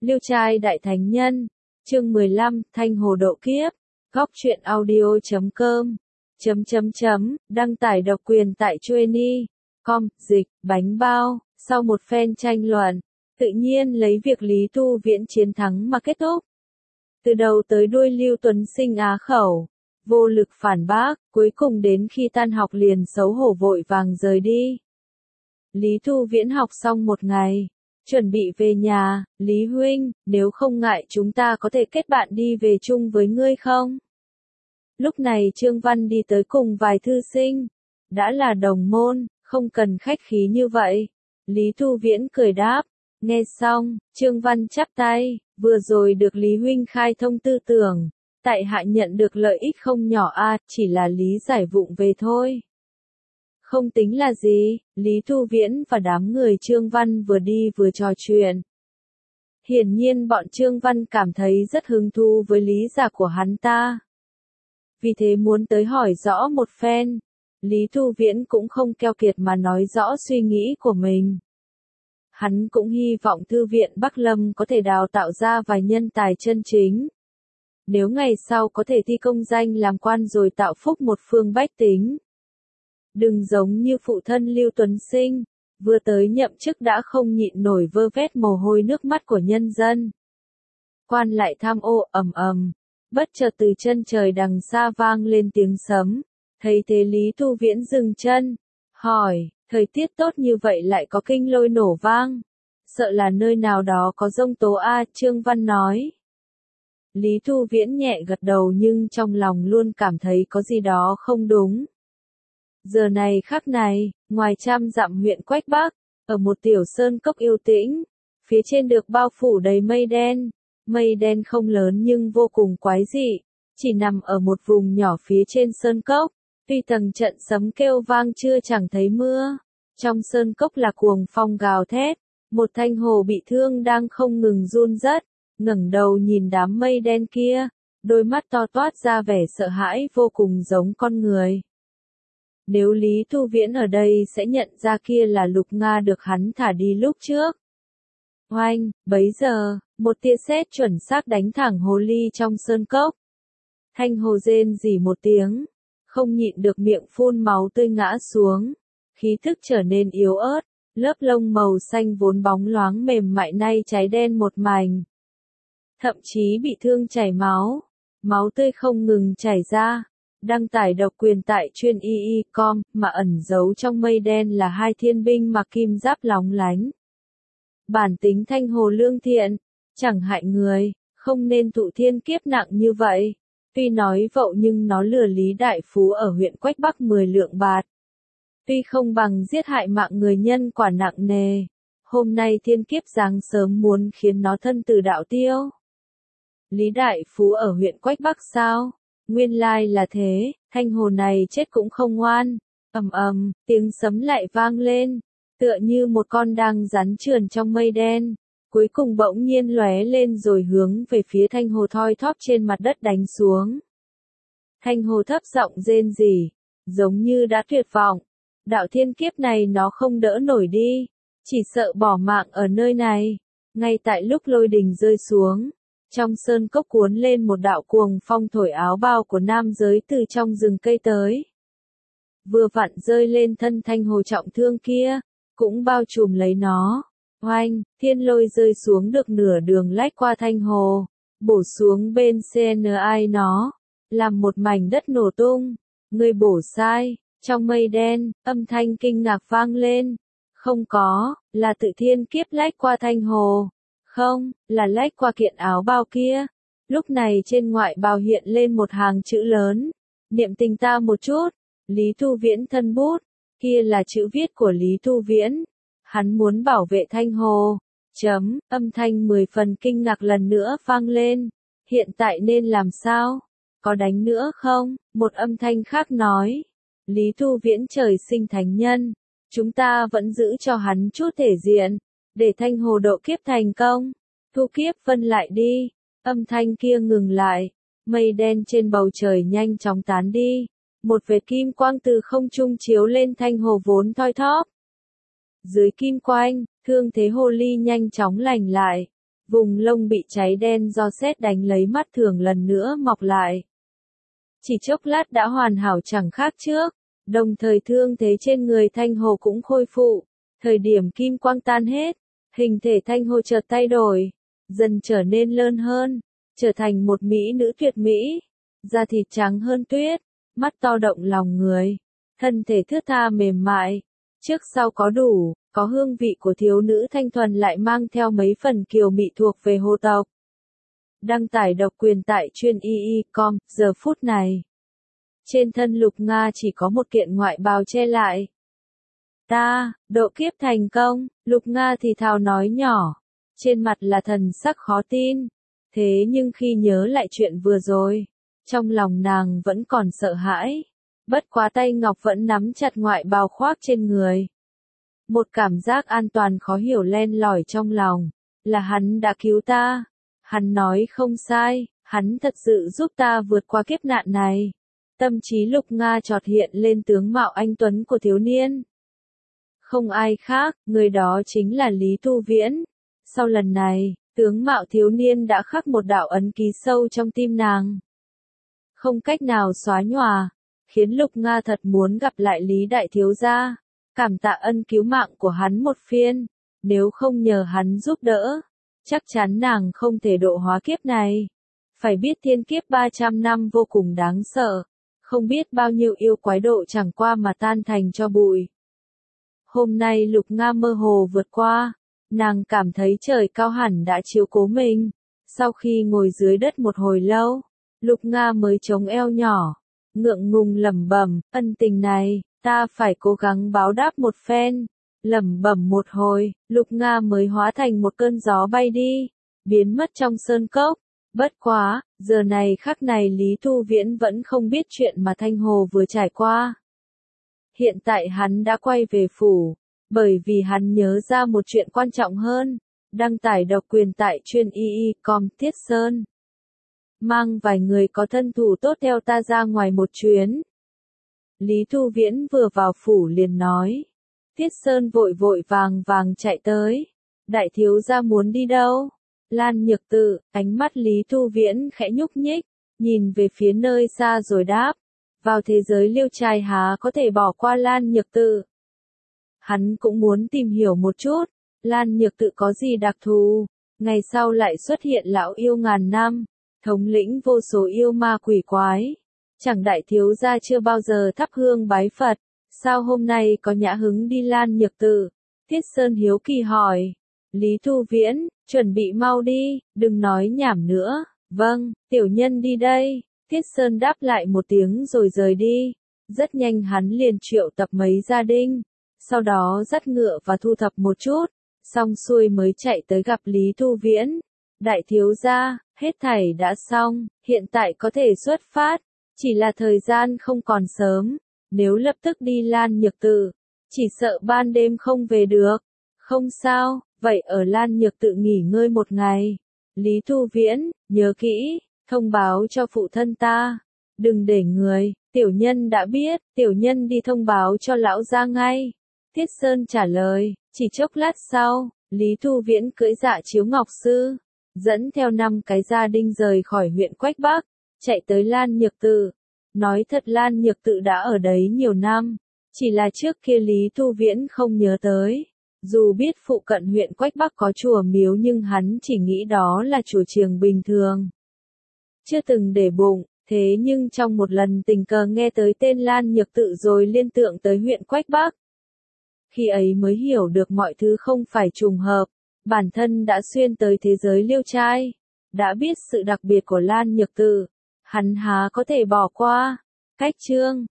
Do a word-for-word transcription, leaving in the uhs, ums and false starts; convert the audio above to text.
Liêu trai đại thánh nhân, chương mười lăm, Thanh Hồ độ kiếp, góc truyện audio chấm com, chấm chấm chấm, đăng tải độc quyền tại chueni chấm com, dịch, bánh bao, sau một phen tranh luận, tự nhiên lấy việc Lý Thu Viễn chiến thắng mà kết thúc. Từ đầu tới đuôi Lưu Tuấn Sinh á khẩu, vô lực phản bác, cuối cùng đến khi tan học liền xấu hổ vội vàng rời đi. Lý Thu Viễn học xong một ngày, chuẩn bị về nhà, Lý huynh, nếu không ngại chúng ta có thể kết bạn đi về chung với ngươi không? Lúc này Trương Văn đi tới cùng vài thư sinh, đã là đồng môn, không cần khách khí như vậy. Lý Thu Viễn cười đáp, nghe xong, Trương Văn chắp tay, vừa rồi được Lý huynh khai thông tư tưởng, tại hạ nhận được lợi ích không nhỏ a, chỉ là lý giải vụng về thôi. Không tính là gì, Lý Thu Viễn và đám người Trương Văn vừa đi vừa trò chuyện. Hiển nhiên bọn Trương Văn cảm thấy rất hứng thú với lý giải của hắn ta. Vì thế muốn tới hỏi rõ một phen, Lý Thu Viễn cũng không keo kiệt mà nói rõ suy nghĩ của mình. Hắn cũng hy vọng Thư viện Bắc Lâm có thể đào tạo ra vài nhân tài chân chính. Nếu ngày sau có thể thi công danh làm quan rồi tạo phúc một phương bách tính. Đừng giống như phụ thân Lưu Tuấn Sinh, vừa tới nhậm chức đã không nhịn nổi vơ vét mồ hôi nước mắt của nhân dân. Quan lại tham ô ầm ầm, bất chợt từ chân trời đằng xa vang lên tiếng sấm, thấy thế Lý Thu Viễn dừng chân, hỏi, thời tiết tốt như vậy lại có kinh lôi nổ vang, sợ là nơi nào đó có giông tố a, Trương Văn nói. Lý Thu Viễn nhẹ gật đầu nhưng trong lòng luôn cảm thấy có gì đó không đúng. Giờ này khắc này, ngoài trăm dặm huyện Quách Bắc, ở một tiểu sơn cốc yêu tĩnh, phía trên được bao phủ đầy mây đen, mây đen không lớn nhưng vô cùng quái dị, chỉ nằm ở một vùng nhỏ phía trên sơn cốc, tuy tầng trận sấm kêu vang chưa chẳng thấy mưa, trong sơn cốc là cuồng phong gào thét, một thanh hồ bị thương đang không ngừng run rất, ngẩng đầu nhìn đám mây đen kia, đôi mắt to toát ra vẻ sợ hãi vô cùng giống con người. Nếu Lý Thu Viễn ở đây sẽ nhận ra kia là Lục Nga được hắn thả đi lúc trước. Oanh, bấy giờ, một tia sét chuẩn xác đánh thẳng hồ ly trong sơn cốc. Thanh hồ rên rỉ một tiếng, không nhịn được miệng phun máu tươi ngã xuống, khí thức trở nên yếu ớt, lớp lông màu xanh vốn bóng loáng mềm mại nay cháy đen một mảnh. Thậm chí bị thương chảy máu, máu tươi không ngừng chảy ra. Đăng tải độc quyền tại chuyên y y chấm com, mà ẩn giấu trong mây đen là hai thiên binh mặc kim giáp lóng lánh. Bản tính thanh hồ lương thiện, chẳng hại người, không nên thụ thiên kiếp nặng như vậy. Tuy nói vậu nhưng nó lừa Lý Đại Phú ở huyện Quách Bắc mười lượng bạc. Tuy không bằng giết hại mạng người nhân quả nặng nề, hôm nay thiên kiếp giáng sớm muốn khiến nó thân tử đạo tiêu. Lý Đại Phú ở huyện Quách Bắc sao? Nguyên lai là thế, thanh hồ này chết cũng không ngoan. Ầm ầm, tiếng sấm lại vang lên, tựa như một con đang rắn trườn trong mây đen, cuối cùng bỗng nhiên lóe lên rồi hướng về phía thanh hồ thoi thóp trên mặt đất đánh xuống. Thanh hồ thấp giọng rên rỉ, giống như đã tuyệt vọng. Đạo thiên kiếp này nó không đỡ nổi đi, chỉ sợ bỏ mạng ở nơi này. Ngay tại lúc lôi đình rơi xuống, trong sơn cốc cuốn lên một đạo cuồng phong thổi áo bào của nam giới từ trong rừng cây tới. Vừa vặn rơi lên thân thanh hồ trọng thương kia, cũng bao trùm lấy nó. Oanh, thiên lôi rơi xuống được nửa đường lách qua thanh hồ, bổ xuống bên xê en i nó, làm một mảnh đất nổ tung. Người bổ sai, trong mây đen, âm thanh kinh ngạc vang lên. Không có, là tự thiên kiếp lách qua thanh hồ. Không, là lách qua kiện áo bào kia. Lúc này trên ngoại bào hiện lên một hàng chữ lớn. Niệm tình ta một chút. Lý Thu Viễn thân bút. Kia là chữ viết của Lý Thu Viễn. Hắn muốn bảo vệ thanh hồ. Chấm, âm thanh mười phần kinh ngạc lần nữa vang lên. Hiện tại nên làm sao? Có đánh nữa không? Một âm thanh khác nói. Lý Thu Viễn trời sinh thánh nhân. Chúng ta vẫn giữ cho hắn chút thể diện. Để thanh hồ độ kiếp thành công, thu kiếp phân lại đi. Âm thanh kia ngừng lại, mây đen trên bầu trời nhanh chóng tán đi. Một vệt kim quang từ không trung chiếu lên thanh hồ vốn thoi thóp. Dưới kim quang, thương thế hồ ly nhanh chóng lành lại. Vùng lông bị cháy đen do sét đánh lấy mắt thường lần nữa mọc lại. Chỉ chốc lát đã hoàn hảo chẳng khác trước, đồng thời thương thế trên người Thanh Hồ cũng khôi phục. Thời điểm kim quang tan hết, hình thể Thanh Hồ chợt thay đổi, dần trở nên lơn hơn, trở thành một mỹ nữ tuyệt mỹ, da thịt trắng hơn tuyết, mắt to động lòng người, thân thể thướt tha mềm mại, trước sau có đủ, có hương vị của thiếu nữ thanh thuần lại mang theo mấy phần kiều mị thuộc về hồ tộc. Đăng tải độc quyền tại chuyên y y chấm com, giờ phút này. Trên thân Lục Nga chỉ có một kiện ngoại bào che lại. Ta, độ kiếp thành công, Lục Nga thì thào nói nhỏ, trên mặt là thần sắc khó tin. Thế nhưng khi nhớ lại chuyện vừa rồi, trong lòng nàng vẫn còn sợ hãi. Bất quá tay ngọc vẫn nắm chặt ngoại bào khoác trên người. Một cảm giác an toàn khó hiểu len lỏi trong lòng, là hắn đã cứu ta. Hắn nói không sai, hắn thật sự giúp ta vượt qua kiếp nạn này. Tâm trí Lục Nga chợt hiện lên tướng mạo anh tuấn của thiếu niên. Không ai khác, người đó chính là Lý Tu Viễn. Sau lần này, tướng mạo thiếu niên đã khắc một đạo ấn ký sâu trong tim nàng. Không cách nào xóa nhòa, khiến Lục Nga thật muốn gặp lại Lý Đại Thiếu Gia, cảm tạ ân cứu mạng của hắn một phiên, nếu không nhờ hắn giúp đỡ, chắc chắn nàng không thể độ hóa kiếp này. Phải biết thiên kiếp ba trăm năm vô cùng đáng sợ, không biết bao nhiêu yêu quái độ chẳng qua mà tan thành cho bụi. Hôm nay Lục Nga mơ hồ vượt qua, nàng cảm thấy trời cao hẳn đã chiếu cố mình. Sau khi ngồi dưới đất một hồi lâu, Lục Nga mới chống eo nhỏ, ngượng ngùng lẩm bẩm, ân tình này, ta phải cố gắng báo đáp một phen. Lẩm bẩm một hồi, Lục Nga mới hóa thành một cơn gió bay đi, biến mất trong sơn cốc. Bất quá, giờ này khắc này Lý Tu Viễn vẫn không biết chuyện mà Thanh Hồ vừa trải qua. Hiện tại hắn đã quay về phủ, bởi vì hắn nhớ ra một chuyện quan trọng hơn. Đăng tải độc quyền tại chuyên y y chấm com, Thiết Sơn. Mang vài người có thân thủ tốt theo ta ra ngoài một chuyến. Lý Tu Viễn vừa vào phủ liền nói. Thiết Sơn vội vội vàng vàng chạy tới. Đại thiếu gia muốn đi đâu? Lan Nhược Tự, ánh mắt Lý Tu Viễn khẽ nhúc nhích, nhìn về phía nơi xa rồi đáp. Vào thế giới Liêu Trai há có thể bỏ qua Lan Nhược Tự. Hắn cũng muốn tìm hiểu một chút, Lan Nhược Tự có gì đặc thù, ngày sau lại xuất hiện lão yêu ngàn năm, thống lĩnh vô số yêu ma quỷ quái. Chẳng đại thiếu gia chưa bao giờ thắp hương bái Phật, sao hôm nay có nhã hứng đi Lan Nhược Tự? Thiết Sơn hiếu kỳ hỏi. Lý Tu Viễn, chuẩn bị mau đi, đừng nói nhảm nữa. Vâng, tiểu nhân đi đây. Thiết Sơn đáp lại một tiếng rồi rời đi. Rất nhanh hắn liền triệu tập mấy gia đình, sau đó dắt ngựa và thu thập một chút, xong xuôi mới chạy tới gặp Lý Tu Viễn. Đại thiếu gia, hết thảy đã xong, hiện tại có thể xuất phát, chỉ là thời gian không còn sớm, nếu lập tức đi Lan Nhược Tự, chỉ sợ ban đêm không về được. Không sao, vậy ở Lan Nhược Tự nghỉ ngơi một ngày. Lý Tu Viễn, nhớ kỹ, thông báo cho phụ thân ta, đừng để người, tiểu nhân đã biết, tiểu nhân đi thông báo cho lão gia ngay. Thiết Sơn trả lời, chỉ chốc lát sau, Lý Tu Viễn cưỡi dạ chiếu ngọc sư, dẫn theo năm cái gia đình rời khỏi huyện Quách Bắc, chạy tới Lan Nhược Tự. Nói thật Lan Nhược Tự đã ở đấy nhiều năm, chỉ là trước kia Lý Tu Viễn không nhớ tới. Dù biết phụ cận huyện Quách Bắc có chùa miếu nhưng hắn chỉ nghĩ đó là chùa chiền bình thường. Chưa từng để bụng, thế nhưng trong một lần tình cờ nghe tới tên Lan Nhược Tự rồi liên tưởng tới huyện Quách Bắc. Khi ấy mới hiểu được mọi thứ không phải trùng hợp, bản thân đã xuyên tới thế giới Liêu Trai, đã biết sự đặc biệt của Lan Nhược Tự, hắn há có thể bỏ qua. Cách chương